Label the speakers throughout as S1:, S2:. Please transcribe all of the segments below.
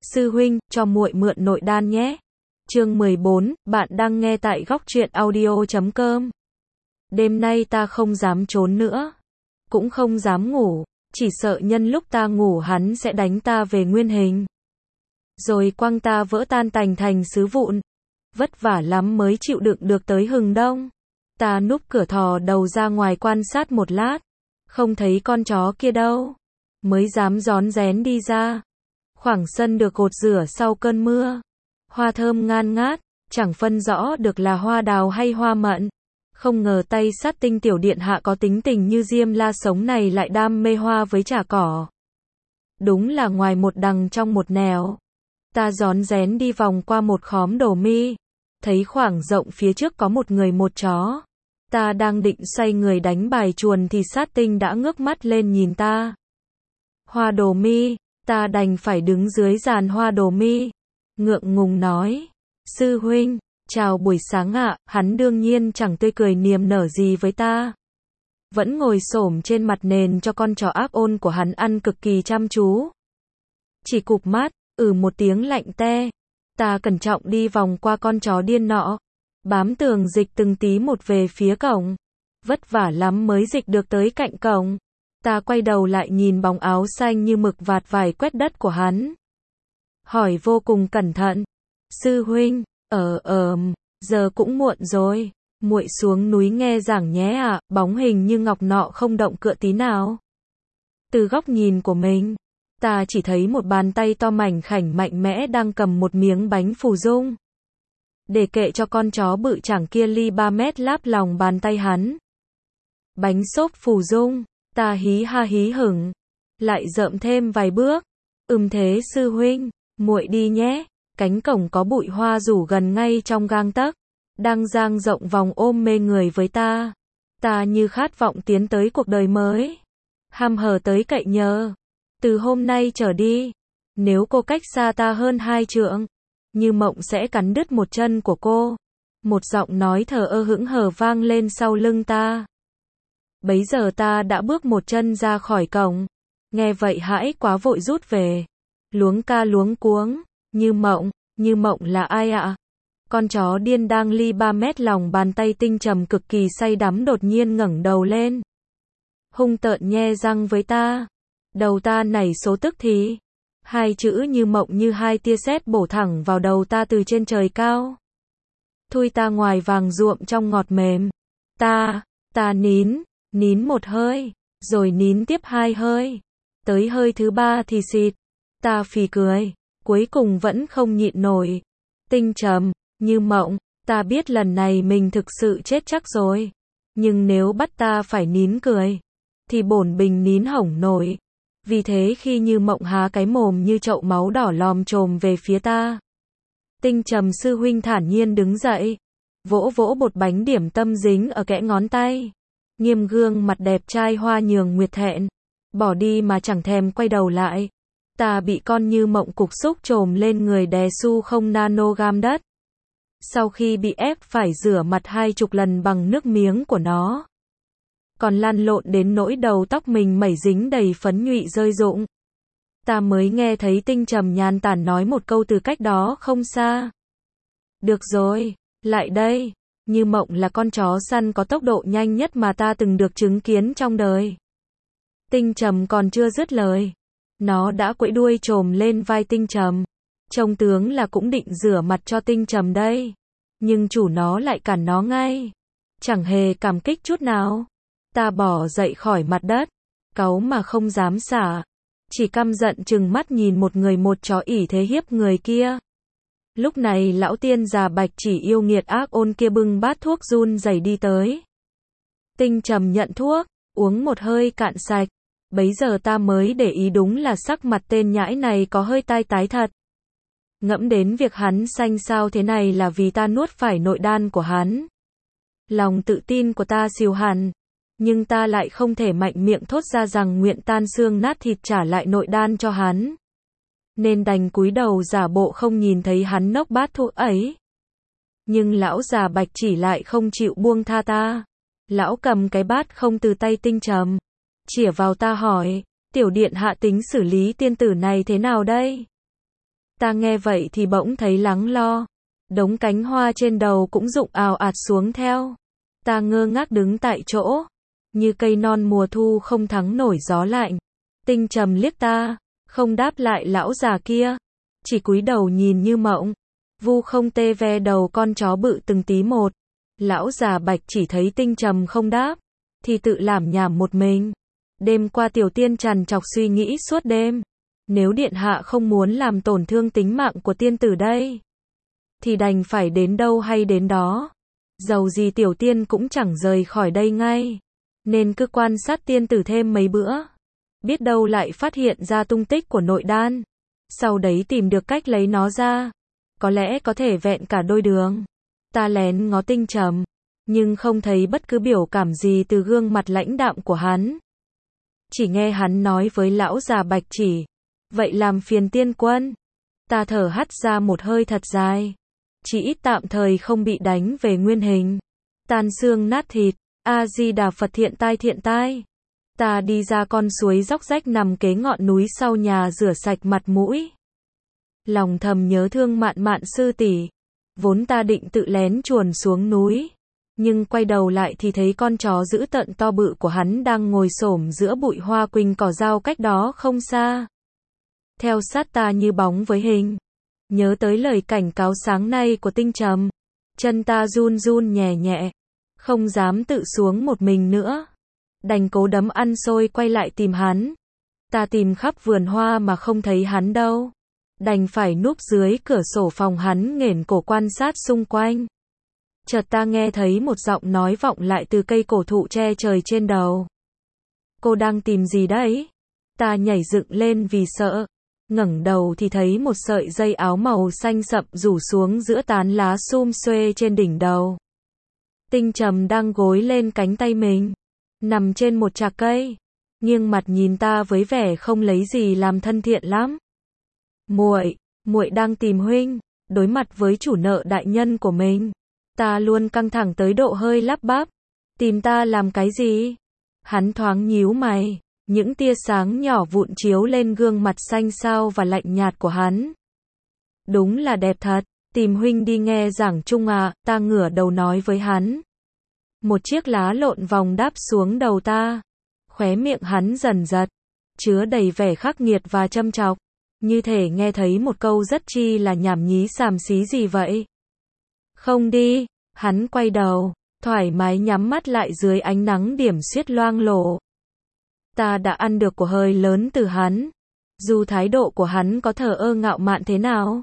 S1: Sư huynh, cho muội mượn nội đan nhé. Chương 14, bạn đang nghe tại góc truyện audio.com. Đêm nay ta không dám trốn nữa, cũng không dám ngủ, chỉ sợ nhân lúc ta ngủ hắn sẽ đánh ta về nguyên hình, rồi quăng ta vỡ tan tành thành sứ vụn. Vất vả lắm mới chịu đựng được tới hừng đông. Ta núp cửa thò đầu ra ngoài quan sát một lát, không thấy con chó kia đâu, mới dám rón rén đi ra. Khoảng sân được gột rửa sau cơn mưa, hoa thơm ngan ngát, chẳng phân rõ được là hoa đào hay hoa mận. Không ngờ tay sát tinh tiểu điện hạ có tính tình như Diêm La Sống này lại đam mê hoa với trà cỏ. Đúng là ngoài một đằng trong một nẻo. Ta rón rén đi vòng qua một khóm đổ mi, thấy khoảng rộng phía trước có một người một chó. Ta đang định xoay người đánh bài chuồn thì sát tinh đã ngước mắt lên nhìn ta. Hoa đồ mi, ta đành phải đứng dưới giàn hoa đồ mi, ngượng ngùng nói, sư huynh, chào buổi sáng ạ. Hắn đương nhiên chẳng tươi cười niềm nở gì với ta, vẫn ngồi xổm trên mặt nền cho con chó ác ôn của hắn ăn cực kỳ chăm chú. Chỉ cụp mắt, một tiếng lạnh te. Ta cẩn trọng đi vòng qua con chó điên nọ, bám tường dịch từng tí một về phía cổng. Vất vả lắm mới dịch được tới cạnh cổng. Ta quay đầu lại nhìn bóng áo xanh như mực vạt vải quét đất của hắn, hỏi vô cùng cẩn thận, sư huynh, giờ cũng muộn rồi, muội xuống núi nghe giảng nhé ạ. Bóng hình như ngọc nọ không động cựa tí nào. Từ góc nhìn của mình, ta chỉ thấy một bàn tay to mảnh khảnh mạnh mẽ đang cầm một miếng bánh phù dung. Để kệ cho con chó bự chảng kia ly 3 mét láp lòng bàn tay hắn. Bánh xốp phù dung, ta hí ha hí hửng, lại dợm thêm vài bước. Thế sư huynh, muội đi nhé. Cánh cổng có bụi hoa rủ gần ngay trong gang tấc, đang dang rộng vòng ôm mê người với ta. Ta như khát vọng tiến tới cuộc đời mới, hăm hở tới cậy nhờ. Từ hôm nay trở đi, nếu cô cách xa ta hơn 2 trượng, Như Mộng sẽ cắn đứt một chân của cô. Một giọng nói thờ ơ hững hờ vang lên sau lưng ta. Bấy giờ ta đã bước một chân ra khỏi cổng. Nghe vậy hãi quá vội rút về. Luống ca luống cuống. Như Mộng là ai ạ? Con chó điên đang ly 3 mét lòng bàn tay tinh trầm cực kỳ say đắm đột nhiên ngẩng đầu lên, hung tợn nhe răng với ta. Đầu ta nảy số tức thì. 2 chữ Như Mộng như 2 tia sét bổ thẳng vào đầu ta từ trên trời cao. Thui ta ngoài vàng ruộm trong ngọt mềm. Ta nín một hơi, rồi nín tiếp 2 hơi. Tới hơi thứ 3 thì xịt. Ta phì cười, cuối cùng vẫn không nhịn nổi. Tinh trầm, Như Mộng, ta biết lần này mình thực sự chết chắc rồi. Nhưng nếu bắt ta phải nín cười, thì bổn bình nín hổng nổi. Vì thế khi Như Mộng há cái mồm như chậu máu đỏ lòm chồm về phía ta, Tinh trầm sư huynh thản nhiên đứng dậy, vỗ vỗ bột bánh điểm tâm dính ở kẽ ngón tay, nghiêm gương mặt đẹp trai hoa nhường nguyệt thẹn, bỏ đi mà chẳng thèm quay đầu lại. Ta bị con Như Mộng cục xúc chồm lên người đè su không nanogam đất. Sau khi bị ép phải rửa mặt 20 lần bằng nước miếng của nó, còn lăn lộn đến nỗi đầu tóc mình mẩy dính đầy phấn nhụy rơi rụng, ta mới nghe thấy Tinh trầm nhàn tản nói một câu từ cách đó không xa. Được rồi, lại đây. Như Mộng là con chó săn có tốc độ nhanh nhất mà ta từng được chứng kiến trong đời. Tinh trầm còn chưa dứt lời, nó đã quẫy đuôi chồm lên vai Tinh trầm. Trông tướng là cũng định rửa mặt cho Tinh trầm đây, nhưng chủ nó lại cản nó ngay, chẳng hề cảm kích chút nào. Ta bỏ dậy khỏi mặt đất, cáu mà không dám xả, chỉ căm giận trừng mắt nhìn một người một chó ỷ thế hiếp người kia. Lúc này lão tiên già Bạch Chỉ yêu nghiệt ác ôn kia bưng bát thuốc run rẩy đi tới. Tinh trầm nhận thuốc, uống một hơi cạn sạch. Bấy giờ ta mới để ý đúng là sắc mặt tên nhãi này có hơi tai tái thật. Ngẫm đến việc hắn xanh xao thế này là vì ta nuốt phải nội đan của hắn. Lòng tự tin của ta xìu hẳn, nhưng ta lại không thể mạnh miệng thốt ra rằng nguyện tan xương nát thịt trả lại nội đan cho hắn, nên đành cúi đầu giả bộ không nhìn thấy hắn nốc bát thuốc ấy. Nhưng lão già Bạch Chỉ lại không chịu buông tha ta. Lão cầm cái bát không từ tay Tinh trầm, chĩa vào ta hỏi, tiểu điện hạ tính xử lý tiên tử này thế nào đây? Ta nghe vậy thì bỗng thấy lắng lo. Đống cánh hoa trên đầu cũng rụng ào ạt xuống theo. Ta ngơ ngác đứng tại chỗ, như cây non mùa thu không thắng nổi gió lạnh. Tinh Trầm liếc ta, không đáp lại lão già kia, chỉ cúi đầu nhìn như mộng. Vu không tê ve đầu con chó bự từng tí một. Lão già Bạch chỉ thấy Tinh Trầm không đáp, thì tự lảm nhảm một mình. Đêm qua Tiểu Tiên trằn trọc suy nghĩ suốt đêm. Nếu điện hạ không muốn làm tổn thương tính mạng của tiên tử đây, thì đành phải đến đâu hay đến đó. Dầu gì Tiểu Tiên cũng chẳng rời khỏi đây ngay, nên cứ quan sát tiên tử thêm mấy bữa. Biết đâu lại phát hiện ra tung tích của nội đan, sau đấy tìm được cách lấy nó ra. Có lẽ có thể vẹn cả đôi đường. Ta lén ngó Tinh Trầm, nhưng không thấy bất cứ biểu cảm gì từ gương mặt lãnh đạm của hắn. Chỉ nghe hắn nói với lão già Bạch chỉ, vậy làm phiền tiên quân. Ta thở hắt ra một hơi thật dài. Chỉ ít tạm thời không bị đánh về nguyên hình, tan xương nát thịt. A-di-đà Phật, thiện tai. Ta đi ra con suối róc rách nằm kế ngọn núi sau nhà rửa sạch mặt mũi. Lòng thầm nhớ thương Mạn Mạn sư tỷ. Vốn ta định tự lén chuồn xuống núi, nhưng quay đầu lại thì thấy con chó dữ tợn to bự của hắn đang ngồi xổm giữa bụi hoa quỳnh cỏ dao cách đó không xa. Theo sát ta như bóng với hình. Nhớ tới lời cảnh cáo sáng nay của Tinh Trầm, chân ta run run nhẹ nhẹ, không dám tự xuống một mình nữa. Đành cố đấm ăn xôi quay lại tìm hắn. Ta tìm khắp vườn hoa mà không thấy hắn đâu. Đành phải núp dưới cửa sổ phòng hắn nghển cổ quan sát xung quanh. Chợt ta nghe thấy một giọng nói vọng lại từ cây cổ thụ che trời trên đầu. Cô đang tìm gì đấy? Ta nhảy dựng lên vì sợ. Ngẩng đầu thì thấy một sợi dây áo màu xanh sậm rủ xuống giữa tán lá sum xuê trên đỉnh đầu. Tinh Trầm đang gối lên cánh tay mình, nằm trên một chạc cây, nghiêng mặt nhìn ta với vẻ không lấy gì làm thân thiện lắm. Muội đang tìm huynh. Đối mặt với chủ nợ đại nhân của mình, ta luôn căng thẳng tới độ hơi lắp bắp. Tìm ta làm cái gì? Hắn thoáng nhíu mày, những tia sáng nhỏ vụn chiếu lên gương mặt xanh xao và lạnh nhạt của hắn. Đúng là đẹp thật, tìm huynh đi nghe giảng chung à, ta ngửa đầu nói với hắn. Một chiếc lá lộn vòng đáp xuống đầu ta. Khóe miệng hắn dần giật, chứa đầy vẻ khắc nghiệt và châm chọc. Như thể nghe thấy một câu rất chi là nhảm nhí xàm xí gì vậy. Không đi, hắn quay đầu, thoải mái nhắm mắt lại dưới ánh nắng điểm xuyết loang lổ. Ta đã ăn được của hơi lớn từ hắn. Dù thái độ của hắn có thờ ơ ngạo mạn thế nào,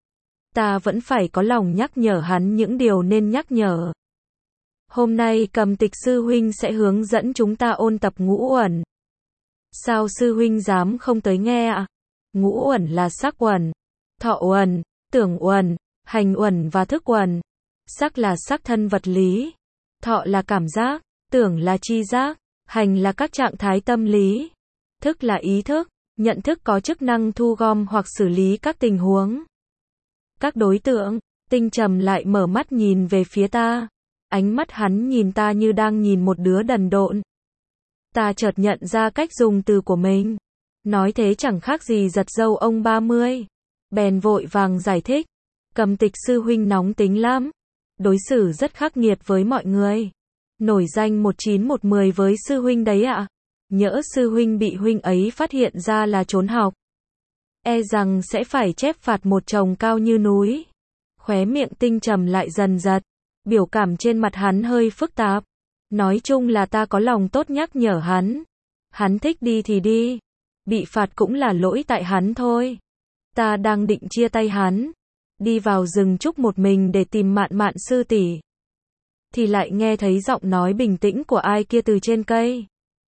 S1: ta vẫn phải có lòng nhắc nhở hắn những điều nên nhắc nhở. Hôm nay Cầm Tịch sư huynh sẽ hướng dẫn chúng ta ôn tập ngũ uẩn. Sao sư huynh dám không tới nghe ạ? Ngũ uẩn là sắc uẩn, thọ uẩn, tưởng uẩn, hành uẩn và thức uẩn. Sắc là sắc thân vật lý, thọ là cảm giác, tưởng là tri giác, hành là các trạng thái tâm lý, thức là ý thức, nhận thức có chức năng thu gom hoặc xử lý các tình huống, các đối tượng. Tinh Trầm lại mở mắt nhìn về phía ta. Ánh mắt hắn nhìn ta như đang nhìn một đứa đần độn. Ta chợt nhận ra cách dùng từ của mình. Nói thế chẳng khác gì giật dâu ông 30. Bèn vội vàng giải thích. Cầm Tịch sư huynh nóng tính lắm. Đối xử rất khắc nghiệt với mọi người. Nổi danh 19110 với sư huynh đấy ạ. Nhỡ sư huynh bị huynh ấy phát hiện ra là trốn học, e rằng sẽ phải chép phạt một chồng cao như núi. Khóe miệng Tinh Trầm lại dần giật. Biểu cảm trên mặt hắn hơi phức tạp. Nói chung là ta có lòng tốt nhắc nhở hắn. Hắn thích đi thì đi. Bị phạt cũng là lỗi tại hắn thôi. Ta đang định chia tay hắn, đi vào rừng trúc một mình để tìm Mạn Mạn sư tỷ, thì lại nghe thấy giọng nói bình tĩnh của ai kia từ trên cây.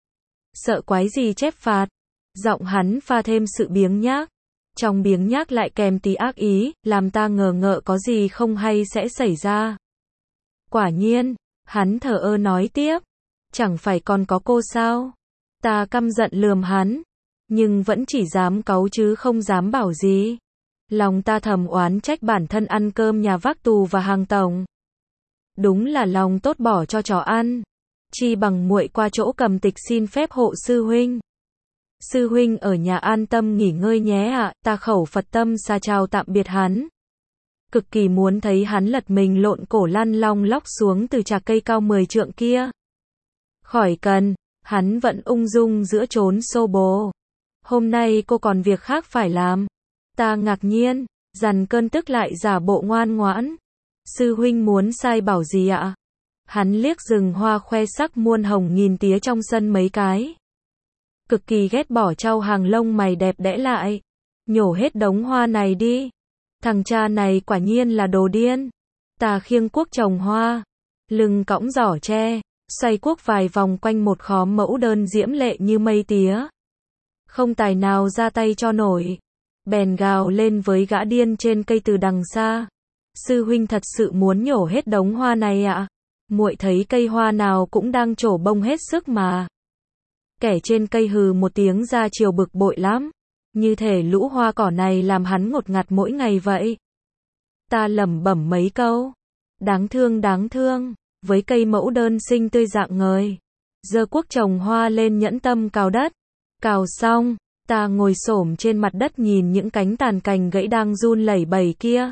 S1: Sợ quái gì chép phạt? Giọng hắn pha thêm sự biếng nhác. Trong biếng nhác lại kèm tí ác ý, làm ta ngờ ngợ có gì không hay sẽ xảy ra. Quả nhiên, hắn thờ ơ nói tiếp. Chẳng phải còn có cô sao? Ta căm giận lườm hắn, nhưng vẫn chỉ dám cáu chứ không dám bảo gì. Lòng ta thầm oán trách bản thân ăn cơm nhà vác tù và hàng tổng. Đúng là lòng tốt bỏ cho chó ăn. Chi bằng muội qua chỗ Cầm Tịch xin phép hộ sư huynh. Sư huynh ở nhà an tâm nghỉ ngơi nhé ạ, ta khẩu Phật tâm xa chào tạm biệt hắn. Cực kỳ muốn thấy hắn lật mình lộn cổ lăn long lóc xuống từ trạc cây cao 10 trượng kia. Khỏi cần, hắn vẫn ung dung giữa chốn xô bồ. Hôm nay cô còn việc khác phải làm. Ta ngạc nhiên, dằn cơn tức lại giả bộ ngoan ngoãn. Sư huynh muốn sai bảo gì ạ? Hắn liếc rừng hoa khoe sắc muôn hồng nghìn tía trong sân mấy cái. Cực kỳ ghét bỏ trao hàng lông mày đẹp đẽ lại. Nhổ hết đống hoa này đi. Thằng cha này quả nhiên là đồ điên. Ta khiêng cuốc trồng hoa, lưng cõng giỏ tre, xoay cuốc vài vòng quanh một khóm mẫu đơn diễm lệ như mây tía. Không tài nào ra tay cho nổi. Bèn gào lên với gã điên trên cây từ đằng xa. Sư huynh thật sự muốn nhổ hết đống hoa này ạ? Muội thấy cây hoa nào cũng đang trổ bông hết sức mà. Kẻ trên cây hừ một tiếng ra chiều bực bội lắm. Như thể lũ hoa cỏ này làm hắn ngột ngạt mỗi ngày vậy. Ta lẩm bẩm mấy câu. Đáng thương, với cây mẫu đơn xinh tươi rạng ngời. Giơ cuốc trồng hoa lên nhẫn tâm cào đất. Cào xong, ta ngồi xổm trên mặt đất nhìn những cánh tàn cành gãy đang run lẩy bẩy kia.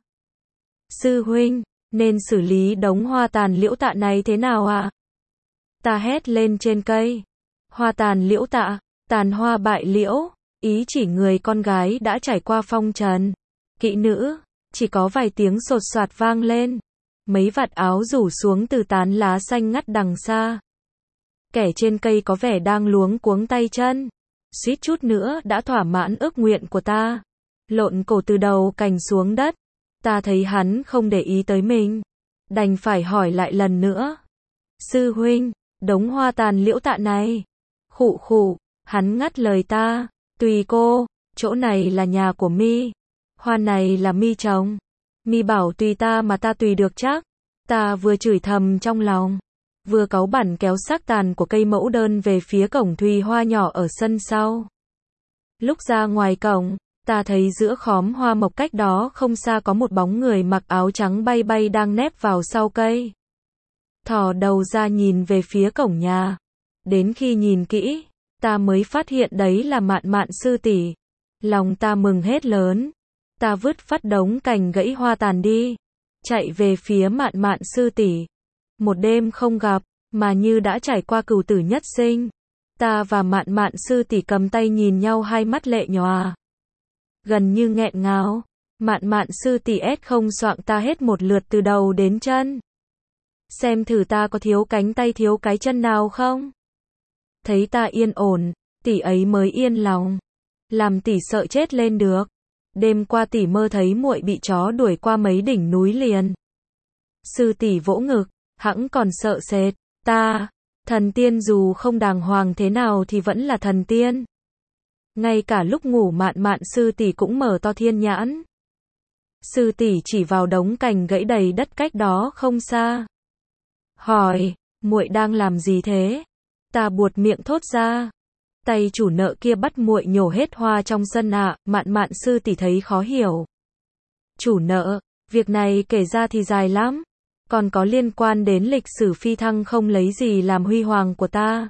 S1: Sư huynh, nên xử lý đống hoa tàn liễu tạ này thế nào ạ? Ta hét lên trên cây. Hoa tàn liễu tạ, tàn hoa bại liễu, ý chỉ người con gái đã trải qua phong trần. Kỹ nữ, chỉ có vài tiếng sột soạt vang lên. Mấy vạt áo rủ xuống từ tán lá xanh ngắt đằng xa. Kẻ trên cây có vẻ đang luống cuống tay chân. Suýt chút nữa đã thỏa mãn ước nguyện của ta. Lộn cổ từ đầu cành xuống đất. Ta thấy hắn không để ý tới mình. Đành phải hỏi lại lần nữa. Sư huynh, đống hoa tàn liễu tạ này. Khụ khụ, hắn ngắt lời ta. Tùy cô, chỗ này là nhà của mi. Hoa này là mi trồng. Mi bảo tùy ta mà ta tùy được chắc. Ta vừa chửi thầm trong lòng, vừa cáu bẳn kéo xác tàn của cây mẫu đơn về phía cổng thùy hoa nhỏ ở sân sau. Lúc ra ngoài cổng, ta thấy giữa khóm hoa mộc cách đó không xa có một bóng người mặc áo trắng bay bay đang nép vào sau cây. Thò đầu ra nhìn về phía cổng nhà. Đến khi nhìn kỹ, ta mới phát hiện đấy là Mạn Mạn sư tỷ. Lòng ta mừng hết lớn. Ta vứt phát đống cành gãy hoa tàn đi, chạy về phía Mạn Mạn sư tỷ. Một đêm không gặp, mà như đã trải qua cửu tử nhất sinh. Ta và Mạn Mạn sư tỷ cầm tay nhìn nhau, hai mắt lệ nhòa, gần như nghẹn ngào. Mạn Mạn sư tỷ không xoạng ta hết một lượt từ đầu đến chân. Xem thử ta có thiếu cánh tay thiếu cái chân nào không? Thấy ta yên ổn, tỷ ấy mới yên lòng. Làm tỷ sợ chết lên được. Đêm qua tỷ mơ thấy muội bị chó đuổi qua mấy đỉnh núi liền. Sư tỷ vỗ ngực, hẵng còn sợ sệt. Ta, thần tiên dù không đàng hoàng thế nào thì vẫn là thần tiên. Ngay cả lúc ngủ Mạn Mạn sư tỷ cũng mở to thiên nhãn. Sư tỷ chỉ vào đống cành gãy đầy đất cách đó không xa. Hỏi, muội đang làm gì thế? Ta buột miệng thốt ra. Tay chủ nợ kia bắt muội nhổ hết hoa trong sân ạ. Mạn Mạn sư tỷ thấy khó hiểu. Chủ nợ, việc này kể ra thì dài lắm. Còn có liên quan đến lịch sử phi thăng không lấy gì làm huy hoàng của ta.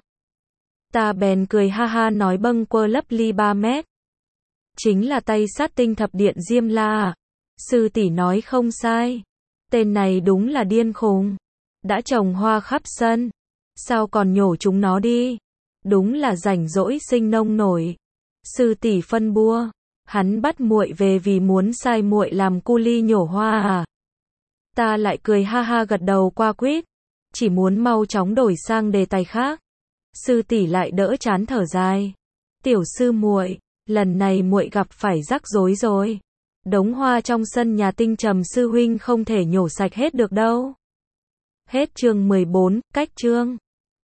S1: Ta bèn cười ha ha nói bâng quơ lấp ly 3 mét. Chính là tay sát tinh thập điện Diêm La. Sư tỷ nói không sai. Tên này đúng là điên khùng. Đã trồng hoa khắp sân. Sao còn nhổ chúng nó đi? Đúng là rảnh rỗi sinh nông nổi. Sư tỷ phân bua. Hắn bắt muội về vì muốn sai muội làm cu li nhổ hoa à? Ta lại cười ha ha gật đầu qua quýt. Chỉ muốn mau chóng đổi sang đề tài khác. Sư tỷ lại đỡ chán thở dài. Tiểu sư muội, lần này muội gặp phải rắc rối rồi. Đống hoa trong sân nhà Tinh Trầm sư huynh không thể nhổ sạch hết được đâu. Hết chương 14, cách chương.